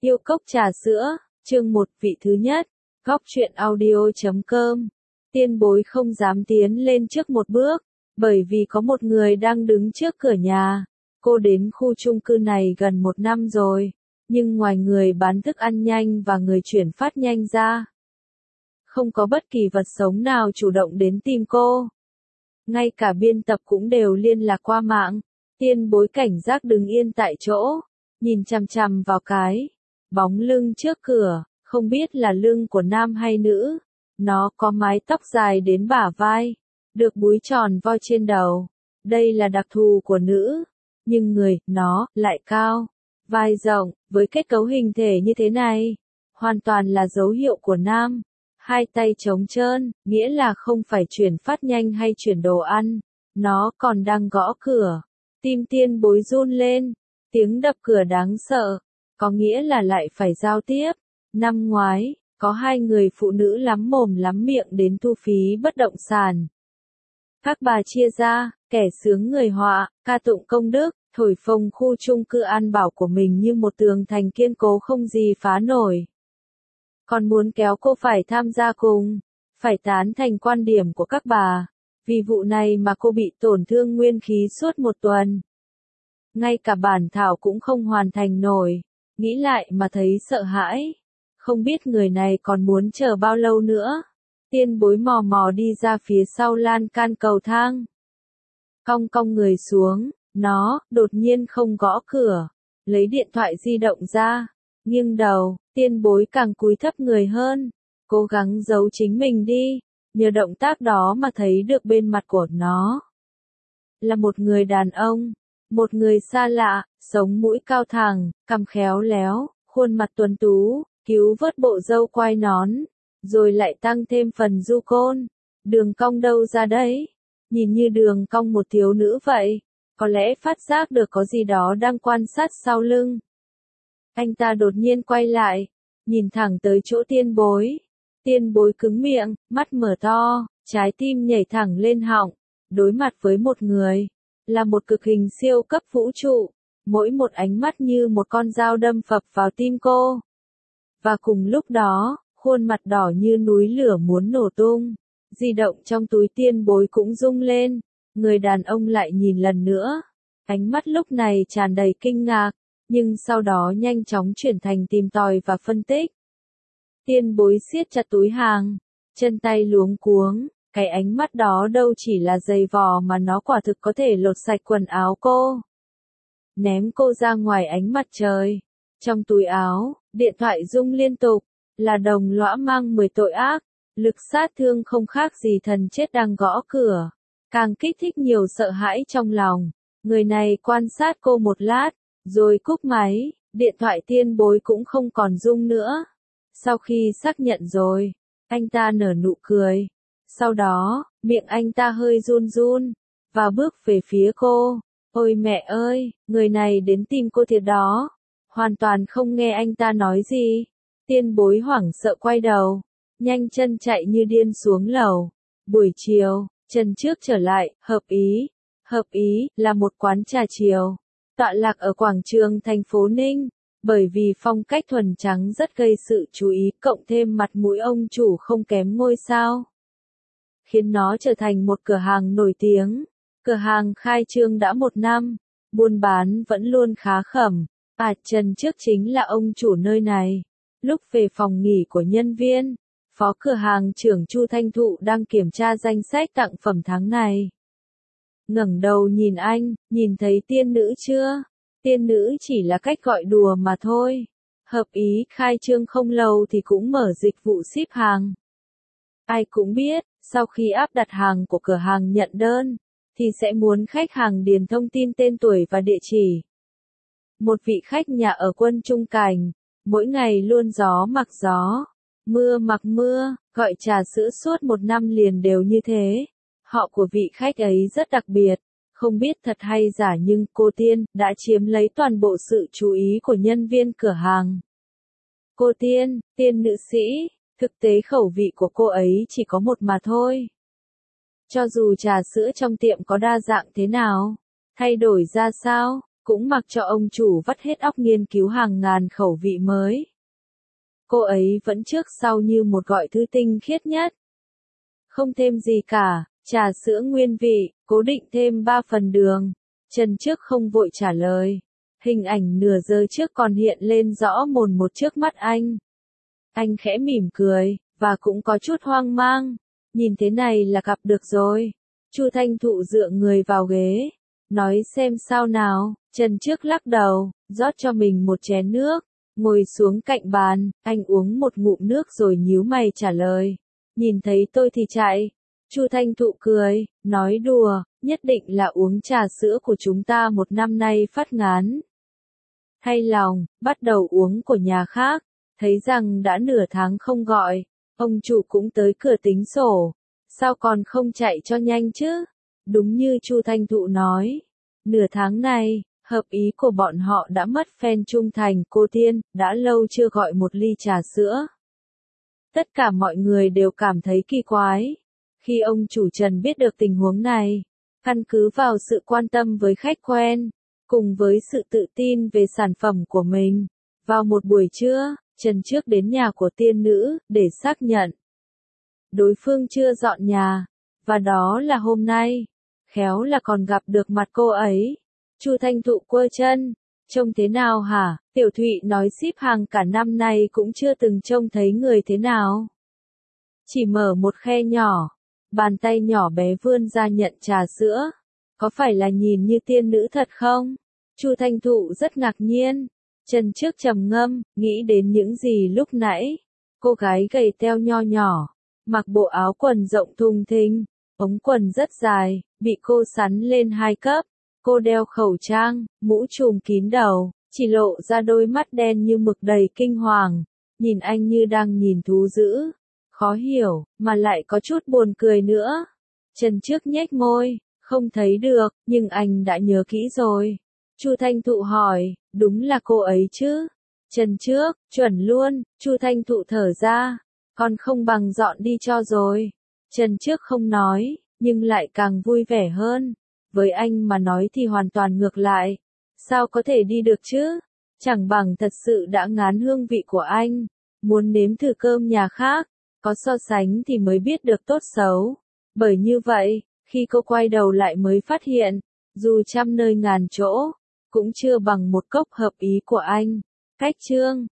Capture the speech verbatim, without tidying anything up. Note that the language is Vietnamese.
Yêu cốc trà sữa, chương một vị thứ nhất, góc truyện audio chấm com. Tiên bối không dám tiến lên trước một bước, bởi vì có một người đang đứng trước cửa nhà. Cô đến khu chung cư này gần một năm rồi, nhưng ngoài người bán thức ăn nhanh và người chuyển phát nhanh ra, không có bất kỳ vật sống nào chủ động đến tìm cô. Ngay cả biên tập cũng đều liên lạc qua mạng. Tiên bối cảnh giác đứng yên tại chỗ, nhìn chằm chằm vào cái bóng lưng trước cửa, không biết là lưng của nam hay nữ. Nó có mái tóc dài đến bả vai, được búi tròn voi trên đầu. Đây là đặc thù của nữ, nhưng người nó lại cao, vai rộng, với kết cấu hình thể như thế này, hoàn toàn là dấu hiệu của nam. Hai tay trống trơn, nghĩa là không phải chuyển phát nhanh hay chuyển đồ ăn, nó còn đang gõ cửa. Tim tiên bối run lên, tiếng đập cửa đáng sợ, có nghĩa là lại phải giao tiếp. Năm ngoái, có hai người phụ nữ lắm mồm lắm miệng đến thu phí bất động sản. Các bà chia ra, kẻ sướng người họa, ca tụng công đức, thổi phồng khu chung cư an bảo của mình như một tường thành kiên cố không gì phá nổi. Còn muốn kéo cô phải tham gia cùng, phải tán thành quan điểm của các bà. Vì vụ này mà cô bị tổn thương nguyên khí suốt một tuần. Ngay cả bản thảo cũng không hoàn thành nổi, nghĩ lại mà thấy sợ hãi. Không biết người này còn muốn chờ bao lâu nữa. Tiên bối mò mò đi ra phía sau lan can cầu thang. Cong cong người xuống, nó đột nhiên không gõ cửa, lấy điện thoại di động ra, nghiêng đầu, tiên bối càng cúi thấp người hơn, cố gắng giấu chính mình đi. Nhờ động tác đó mà thấy được bên mặt của nó là một người đàn ông, một người xa lạ, sống mũi cao thẳng, cằm khéo léo, khuôn mặt tuấn tú, cứu vớt bộ râu quai nón, rồi lại tăng thêm phần du côn. Đường cong đâu ra đấy? Nhìn như đường cong một thiếu nữ vậy, có lẽ phát giác được có gì đó đang quan sát sau lưng. Anh ta đột nhiên quay lại, nhìn thẳng tới chỗ tiên bối. Tiên bối cứng miệng, mắt mở to, trái tim nhảy thẳng lên họng. Đối mặt với một người, là một cực hình siêu cấp vũ trụ. Mỗi một ánh mắt như một con dao đâm phập vào tim cô. Và cùng lúc đó, khuôn mặt đỏ như núi lửa muốn nổ tung. Di động trong túi tiên bối cũng rung lên. Người đàn ông lại nhìn lần nữa. Ánh mắt lúc này tràn đầy kinh ngạc, nhưng sau đó nhanh chóng chuyển thành tìm tòi và phân tích. Tiên bối siết chặt túi hàng, chân tay luống cuống, cái ánh mắt đó đâu chỉ là giày vò mà nó quả thực có thể lột sạch quần áo cô. Ném cô ra ngoài ánh mặt trời. Trong túi áo, điện thoại rung liên tục, là đồng lõa mang mười tội ác, lực sát thương không khác gì thần chết đang gõ cửa. Càng kích thích nhiều sợ hãi trong lòng, người này quan sát cô một lát, rồi cúp máy, điện thoại tiên bối cũng không còn rung nữa. Sau khi xác nhận rồi, anh ta nở nụ cười. Sau đó, miệng anh ta hơi run run, và bước về phía cô. Ôi mẹ ơi, người này đến tìm cô thiệt đó. Hoàn toàn không nghe anh ta nói gì. Tiên bối hoảng sợ quay đầu, nhanh chân chạy như điên xuống lầu. Buổi chiều, chân trước trở lại, hợp ý. Hợp ý, là một quán trà chiều, tọa lạc ở quảng trường thành phố Ninh. Bởi vì phong cách thuần trắng rất gây sự chú ý, cộng thêm mặt mũi ông chủ không kém ngôi sao, khiến nó trở thành một cửa hàng nổi tiếng. Cửa hàng khai trương đã một năm, buôn bán vẫn luôn khá khẩm. À, Trần trước chính là ông chủ nơi này. Lúc về phòng nghỉ của nhân viên, phó cửa hàng trưởng Chu Thanh Thụ đang kiểm tra danh sách tặng phẩm tháng này. Ngẩng đầu nhìn anh, nhìn thấy tiên nữ chưa? Tiên nữ chỉ là cách gọi đùa mà thôi. Hợp ý khai trương không lâu thì cũng mở dịch vụ ship hàng. Ai cũng biết, sau khi áp đặt hàng của cửa hàng nhận đơn, thì sẽ muốn khách hàng điền thông tin tên tuổi và địa chỉ. Một vị khách nhà ở Quân Trung Cảnh, mỗi ngày luôn gió mặc gió, mưa mặc mưa, gọi trà sữa suốt một năm liền đều như thế. Họ của vị khách ấy rất đặc biệt. Không biết thật hay giả nhưng cô Tiên đã chiếm lấy toàn bộ sự chú ý của nhân viên cửa hàng. Cô Tiên, tiên nữ sĩ, thực tế khẩu vị của cô ấy chỉ có một mà thôi. Cho dù trà sữa trong tiệm có đa dạng thế nào, thay đổi ra sao, cũng mặc cho ông chủ vắt hết óc nghiên cứu hàng ngàn khẩu vị mới. Cô ấy vẫn trước sau như một gọi thư tinh khiết nhất. Không thêm gì cả, trà sữa nguyên vị, cố định thêm ba phần đường. Trần Trước không vội trả lời. Hình ảnh nửa giờ trước còn hiện lên rõ mồn một trước mắt anh. Anh khẽ mỉm cười, và cũng có chút hoang mang. Nhìn thế này là gặp được rồi. Chu Thanh Thụ dựa người vào ghế. Nói xem sao nào. Trần Trước lắc đầu, rót cho mình một chén nước. Ngồi xuống cạnh bàn, anh uống một ngụm nước rồi nhíu mày trả lời. Nhìn thấy tôi thì chạy. Chu Thanh Thụ cười, nói đùa, nhất định là uống trà sữa của chúng ta một năm nay phát ngán. Hay lòng, bắt đầu uống của nhà khác, thấy rằng đã nửa tháng không gọi, ông chủ cũng tới cửa tính sổ. Sao còn không chạy cho nhanh chứ? Đúng như Chu Thanh Thụ nói, nửa tháng này, hợp ý của bọn họ đã mất fan trung thành cô Tiên, đã lâu chưa gọi một ly trà sữa. Tất cả mọi người đều cảm thấy kỳ quái. Khi ông chủ Trần biết được tình huống này, căn cứ vào sự quan tâm với khách quen, cùng với sự tự tin về sản phẩm của mình, vào một buổi trưa, Trần Trước đến nhà của tiên nữ, để xác nhận. Đối phương chưa dọn nhà, và đó là hôm nay, khéo là còn gặp được mặt cô ấy. Chu Thanh Thụ quơ chân, trông thế nào hả? Tiểu Thụy nói ship hàng cả năm nay cũng chưa từng trông thấy người thế nào. Chỉ mở một khe nhỏ, bàn tay nhỏ bé vươn ra nhận trà sữa. Có phải là nhìn như tiên nữ thật không? Chu Thanh Thụ rất ngạc nhiên. Trần Trước trầm ngâm, nghĩ đến những gì lúc nãy. Cô gái gầy teo nho nhỏ, mặc bộ áo quần rộng thùng thình, ống quần rất dài, bị cô sắn lên hai cấp. Cô đeo khẩu trang, mũ trùm kín đầu, chỉ lộ ra đôi mắt đen như mực đầy kinh hoàng. Nhìn anh như đang nhìn thú dữ. Khó hiểu, mà lại có chút buồn cười nữa. Trần Trước nhếch môi, không thấy được, nhưng anh đã nhớ kỹ rồi. Chu Thanh Thụ hỏi, đúng là cô ấy chứ? Trần Trước, chuẩn luôn. Chu Thanh Thụ thở ra, còn không bằng dọn đi cho rồi. Trần Trước không nói, nhưng lại càng vui vẻ hơn. Với anh mà nói thì hoàn toàn ngược lại. Sao có thể đi được chứ? Chẳng bằng thật sự đã ngán hương vị của anh, muốn nếm thử cơm nhà khác. Có so sánh thì mới biết được tốt xấu. Bởi như vậy, khi cô quay đầu lại mới phát hiện, dù trăm nơi ngàn chỗ, cũng chưa bằng một cốc hợp ý của anh. Cách chương